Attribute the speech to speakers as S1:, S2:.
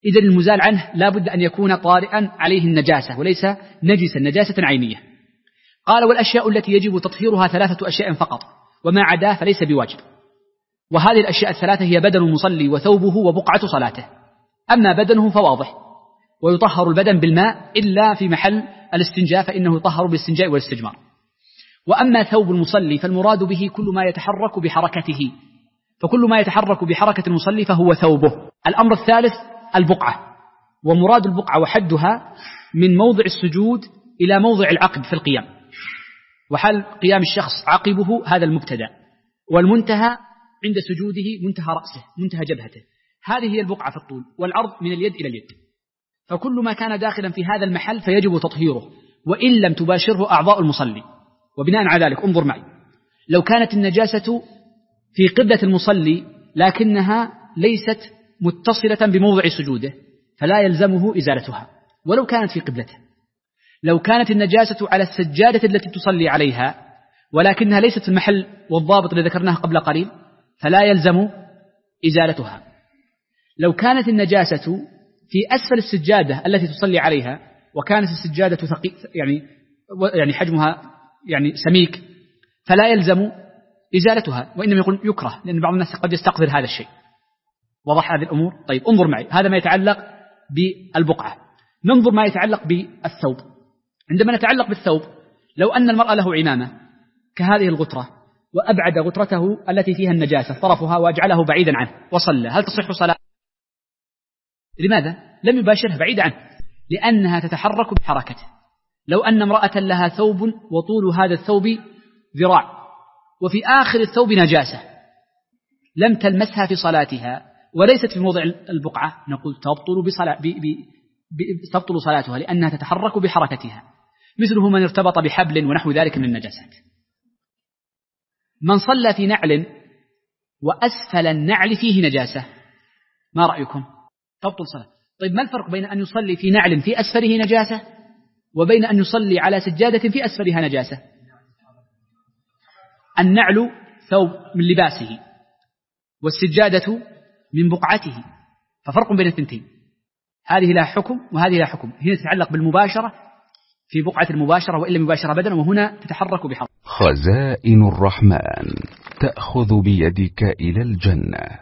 S1: إذن المزال عنه لا بد أن يكون طارئا عليه النجاسة وليس نجسا نجاسة عينية. قال والأشياء التي يجب تطهيرها 3 أشياء فقط، وما عداه فليس بواجب. وهذه الأشياء 3 هي بدن المصلي وثوبه وبقعة صلاته. أما بدنه فواضح، ويطهر البدن بالماء إلا في محل الاستنجاء فإنه يطهر بالاستنجاء والاستجمار. وأما ثوب المصلي فالمراد به كل ما يتحرك بحركته، فكل ما يتحرك بحركة المصلي فهو ثوبه. الأمر الثالث البقعة، ومراد البقعة وحدها من موضع السجود إلى موضع العقب في القيام، وحال قيام الشخص عقبه هذا المبتدأ، والمنتهى عند سجوده منتهى رأسه منتهى جبهته، هذه هي البقعة في الطول، والعرض من اليد إلى اليد. فكل ما كان داخلا في هذا المحل فيجب تطهيره وإن لم تباشره أعضاء المصلي. وبناء على ذلك انظر معي، لو كانت النجاسة في قبلة المصلي لكنها ليست متصلة بموضع سجوده فلا يلزمه إزالتها ولو كانت في قبلته. لو كانت النجاسة على السجادة التي تصلي عليها ولكنها ليست في المحل والضابط الذي ذكرناه قبل قليل فلا يلزم إزالتها. لو كانت النجاسة في أسفل السجادة التي تصلي عليها وكانت السجادة يعني حجمها يعني سميك فلا يلزم إزالتها، وإنما يقول يكره، لأن بعض الناس قد يستقذر هذا الشيء. وضح هذه الأمور؟ طيب انظر معي، هذا ما يتعلق بالبقعة. ننظر ما يتعلق بالثوب. عندما نتعلق بالثوب، لو أن المرأة له عمامة كهذه الغترة وأبعد غترته التي فيها النجاسة طرفها وأجعله بعيدا عنه وصلى، هل تصح صلاة؟ لماذا؟ لم يباشرها بعيد عنه، لأنها تتحرك بحركته. لو أن امرأة لها ثوب وطول هذا الثوب ذراع وفي آخر الثوب نجاسة لم تلمسها في صلاتها وليست في موضع البقعة، نقول تبطل صلاتها لأنها تتحرك بحركتها، مثله من ارتبط بحبل ونحو ذلك من النجاسات. من صلى في نعل وأسفل النعل فيه نجاسة، ما رأيكم؟ تبطل صلاة. طيب ما الفرق بين أن يصلي في نعل في أسفله نجاسة وبين أن يصلي على سجادة في أسفلها نجاسة؟ النعل ثوب من لباسه والسجادة من بقعته، ففرق بين الثنتين. هذه لها حكم وهذه لها حكم. هنا تتعلق بالمباشرة في بقعة المباشرة وإن لم يباشر بدنا، وهنا تتحرك بحركة.
S2: خزائن الرحمن تأخذ بيدك إلى الجنة.